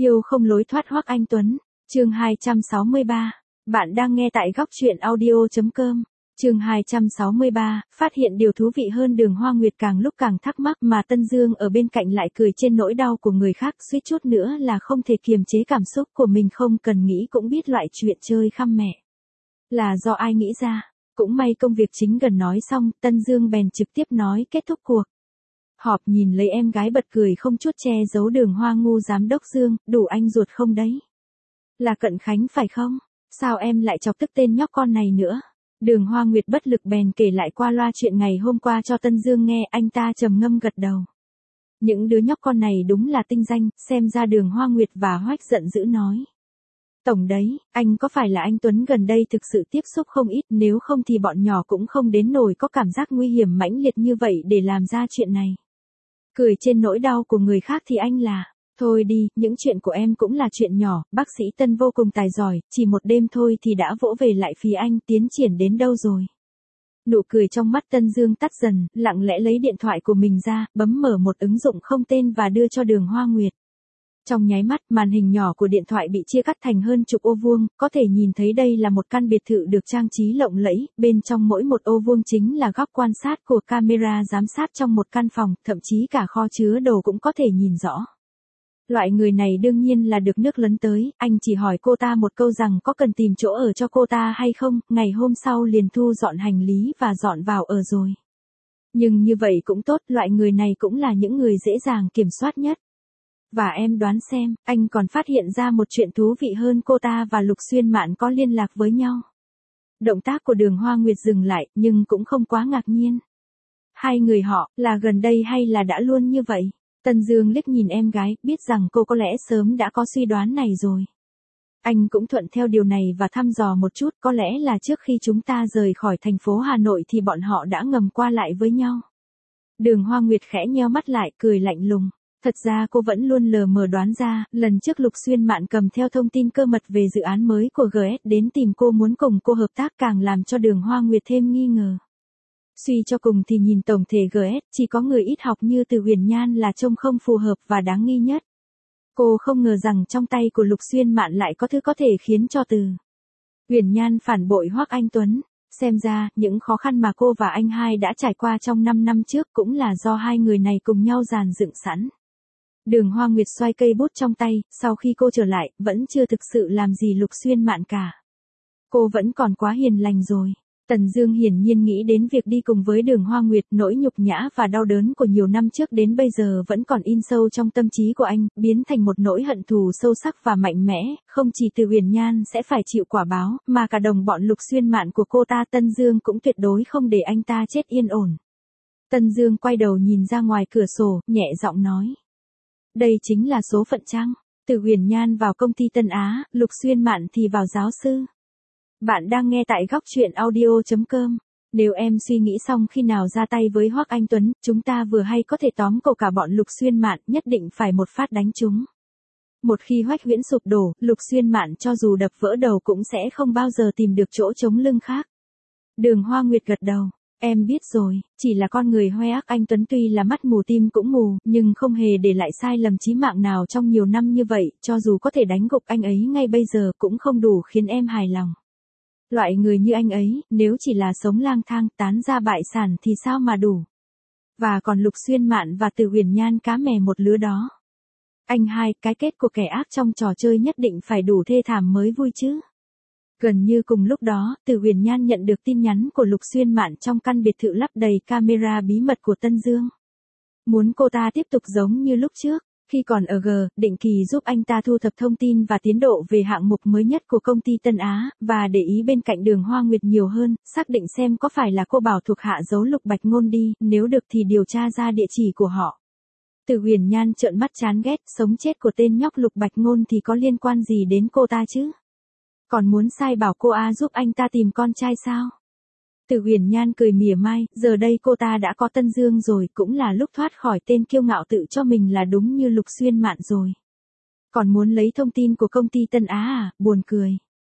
Yêu không lối thoát Hoắc Anh Tuấn, chương 263. Bạn đang nghe tại góc truyện audio.com. Chương 263, phát hiện điều thú vị hơn Đường Hoa Nguyệt càng lúc càng thắc mắc mà Tân Dương ở bên cạnh lại cười trên nỗi đau của người khác, suýt chút nữa là không thể kiềm chế cảm xúc của mình, không cần nghĩ cũng biết loại chuyện chơi khăm mẹ là do ai nghĩ ra. Cũng may công việc chính gần nói xong, Tân Dương bèn trực tiếp nói kết thúc cuộc họp, nhìn lấy em gái bật cười không chút che giấu. Đường Hoa ngu giám đốc Dương, đủ anh ruột không đấy? Là Cận Khánh phải không? Sao em lại chọc tức tên nhóc con này nữa? Đường Hoa Nguyệt bất lực bèn kể lại qua loa chuyện ngày hôm qua cho Tân Dương nghe, anh ta trầm ngâm gật đầu. Những đứa nhóc con này đúng là tinh danh, xem ra Đường Hoa Nguyệt và Hoách giận dữ nói. Tổng đấy, anh có phải là anh Tuấn gần đây thực sự tiếp xúc không ít, nếu không thì bọn nhỏ cũng không đến nỗi có cảm giác nguy hiểm mãnh liệt như vậy để làm ra chuyện này. Cười trên nỗi đau của người khác thì anh là, thôi đi, những chuyện của em cũng là chuyện nhỏ, bác sĩ Tân vô cùng tài giỏi, chỉ một đêm thôi thì đã vỗ về lại phía anh, tiến triển đến đâu rồi? Nụ cười trong mắt Tân Dương tắt dần, lặng lẽ lấy điện thoại của mình ra, bấm mở một ứng dụng không tên và đưa cho Đường Hoa Nguyệt. Trong nháy mắt, màn hình nhỏ của điện thoại bị chia cắt thành hơn chục ô vuông, có thể nhìn thấy đây là một căn biệt thự được trang trí lộng lẫy, bên trong mỗi một ô vuông chính là góc quan sát của camera giám sát trong một căn phòng, thậm chí cả kho chứa đồ cũng có thể nhìn rõ. Loại người này đương nhiên là được nước lấn tới, anh chỉ hỏi cô ta một câu rằng có cần tìm chỗ ở cho cô ta hay không, ngày hôm sau liền thu dọn hành lý và dọn vào ở rồi. Nhưng như vậy cũng tốt, loại người này cũng là những người dễ dàng kiểm soát nhất. Và em đoán xem, anh còn phát hiện ra một chuyện thú vị hơn, cô ta và Lục Xuyên Mạn có liên lạc với nhau. Động tác của Đường Hoa Nguyệt dừng lại, nhưng cũng không quá ngạc nhiên. Hai người họ, là gần đây hay là đã luôn như vậy? Tân Dương liếc nhìn em gái, biết rằng cô có lẽ sớm đã có suy đoán này rồi. Anh cũng thuận theo điều này và thăm dò một chút, có lẽ là trước khi chúng ta rời khỏi thành phố Hà Nội thì bọn họ đã ngầm qua lại với nhau. Đường Hoa Nguyệt khẽ nheo mắt lại, cười lạnh lùng. Thật ra cô vẫn luôn lờ mờ đoán ra, lần trước Lục Xuyên Mạn cầm theo thông tin cơ mật về dự án mới của GS đến tìm cô muốn cùng cô hợp tác, càng làm cho Đường Hoa Nguyệt thêm nghi ngờ. Suy cho cùng thì nhìn tổng thể GS, chỉ có người ít học như Từ Huyền Nhan là trông không phù hợp và đáng nghi nhất. Cô không ngờ rằng trong tay của Lục Xuyên Mạn lại có thứ có thể khiến cho Từ Huyền Nhan phản bội Hoắc Anh Tuấn. Xem ra, những khó khăn mà cô và anh hai đã trải qua trong 5 năm trước cũng là do hai người này cùng nhau dàn dựng sẵn. Đường Hoa Nguyệt xoay cây bút trong tay, sau khi cô trở lại, vẫn chưa thực sự làm gì Lục Xuyên Mạn cả. Cô vẫn còn quá hiền lành rồi. Tần Dương hiển nhiên nghĩ đến việc đi cùng với Đường Hoa Nguyệt, nỗi nhục nhã và đau đớn của nhiều năm trước đến bây giờ vẫn còn in sâu trong tâm trí của anh, biến thành một nỗi hận thù sâu sắc và mạnh mẽ, không chỉ Từ Huyền Nhan sẽ phải chịu quả báo, mà cả đồng bọn Lục Xuyên Mạn của cô ta Tân Dương cũng tuyệt đối không để anh ta chết yên ổn. Tân Dương quay đầu nhìn ra ngoài cửa sổ, nhẹ giọng nói. Đây chính là số phận chăng? Từ Huyền Nhan vào công ty Tân Á, Lục Xuyên Mạn thì vào giáo sư. Bạn đang nghe tại góc truyện audio.com. Nếu em suy nghĩ xong khi nào ra tay với Hoắc Anh Tuấn, chúng ta vừa hay có thể tóm cổ cả bọn Lục Xuyên Mạn, nhất định phải một phát đánh chúng. Một khi Hoách Viễn sụp đổ, Lục Xuyên Mạn cho dù đập vỡ đầu cũng sẽ không bao giờ tìm được chỗ chống lưng khác. Đường Hoa Nguyệt gật đầu. Em biết rồi, chỉ là con người Hoắc Anh Tuấn tuy là mắt mù tim cũng mù, nhưng không hề để lại sai lầm chí mạng nào trong nhiều năm như vậy, cho dù có thể đánh gục anh ấy ngay bây giờ cũng không đủ khiến em hài lòng. Loại người như anh ấy, nếu chỉ là sống lang thang, tán ra bại sản thì sao mà đủ. Và còn Lục Xuyên Mạn và Từ Huyền Nhan cá mè một lứa đó. Anh hai, cái kết của kẻ ác trong trò chơi nhất định phải đủ thê thảm mới vui chứ. Gần như cùng lúc đó, Từ Huyền Nhan nhận được tin nhắn của Lục Xuyên Mạn trong căn biệt thự lắp đầy camera bí mật của Tân Dương. Muốn cô ta tiếp tục giống như lúc trước, khi còn ở G, định kỳ giúp anh ta thu thập thông tin và tiến độ về hạng mục mới nhất của công ty Tân Á, và để ý bên cạnh Đường Hoa Nguyệt nhiều hơn, xác định xem có phải là cô bảo thuộc hạ giấu Lục Bạch Ngôn đi, nếu được thì điều tra ra địa chỉ của họ. Từ Huyền Nhan trợn mắt chán ghét, sống chết của tên nhóc Lục Bạch Ngôn thì có liên quan gì đến cô ta chứ? Còn muốn sai bảo cô giúp anh ta tìm con trai sao? Từ Huyền Nhan cười mỉa mai, giờ đây cô ta đã có Tân Dương rồi, cũng là lúc thoát khỏi tên kiêu ngạo tự cho mình là đúng như Lục Xuyên Mạn rồi. Còn muốn lấy thông tin của công ty Tân Á à, buồn cười.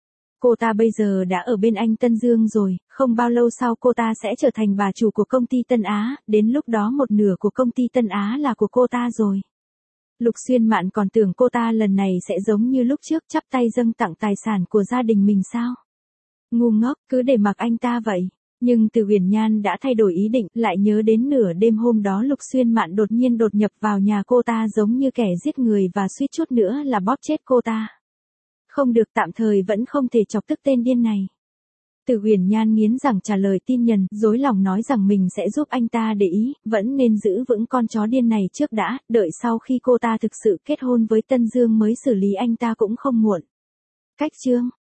Cô ta bây giờ đã ở bên anh Tân Dương rồi, không bao lâu sau cô ta sẽ trở thành bà chủ của công ty Tân Á, đến lúc đó một nửa của công ty Tân Á là của cô ta rồi. Lục Xuyên Mạn còn tưởng cô ta lần này sẽ giống như lúc trước chắp tay dâng tặng tài sản của gia đình mình sao. Ngu ngốc, cứ để mặc anh ta vậy. Nhưng Từ Huyền Nhan đã thay đổi ý định, lại nhớ đến nửa đêm hôm đó Lục Xuyên Mạn đột nhiên đột nhập vào nhà cô ta giống như kẻ giết người và suýt chút nữa là bóp chết cô ta. Không được, tạm thời vẫn không thể chọc tức tên điên này. Từ Huyền Nhan nghiến rằng trả lời tin nhần, dối lòng nói rằng mình sẽ giúp anh ta để ý, vẫn nên giữ vững con chó điên này trước đã, đợi sau khi cô ta thực sự kết hôn với Tân Dương mới xử lý anh ta cũng không muộn. Cách chương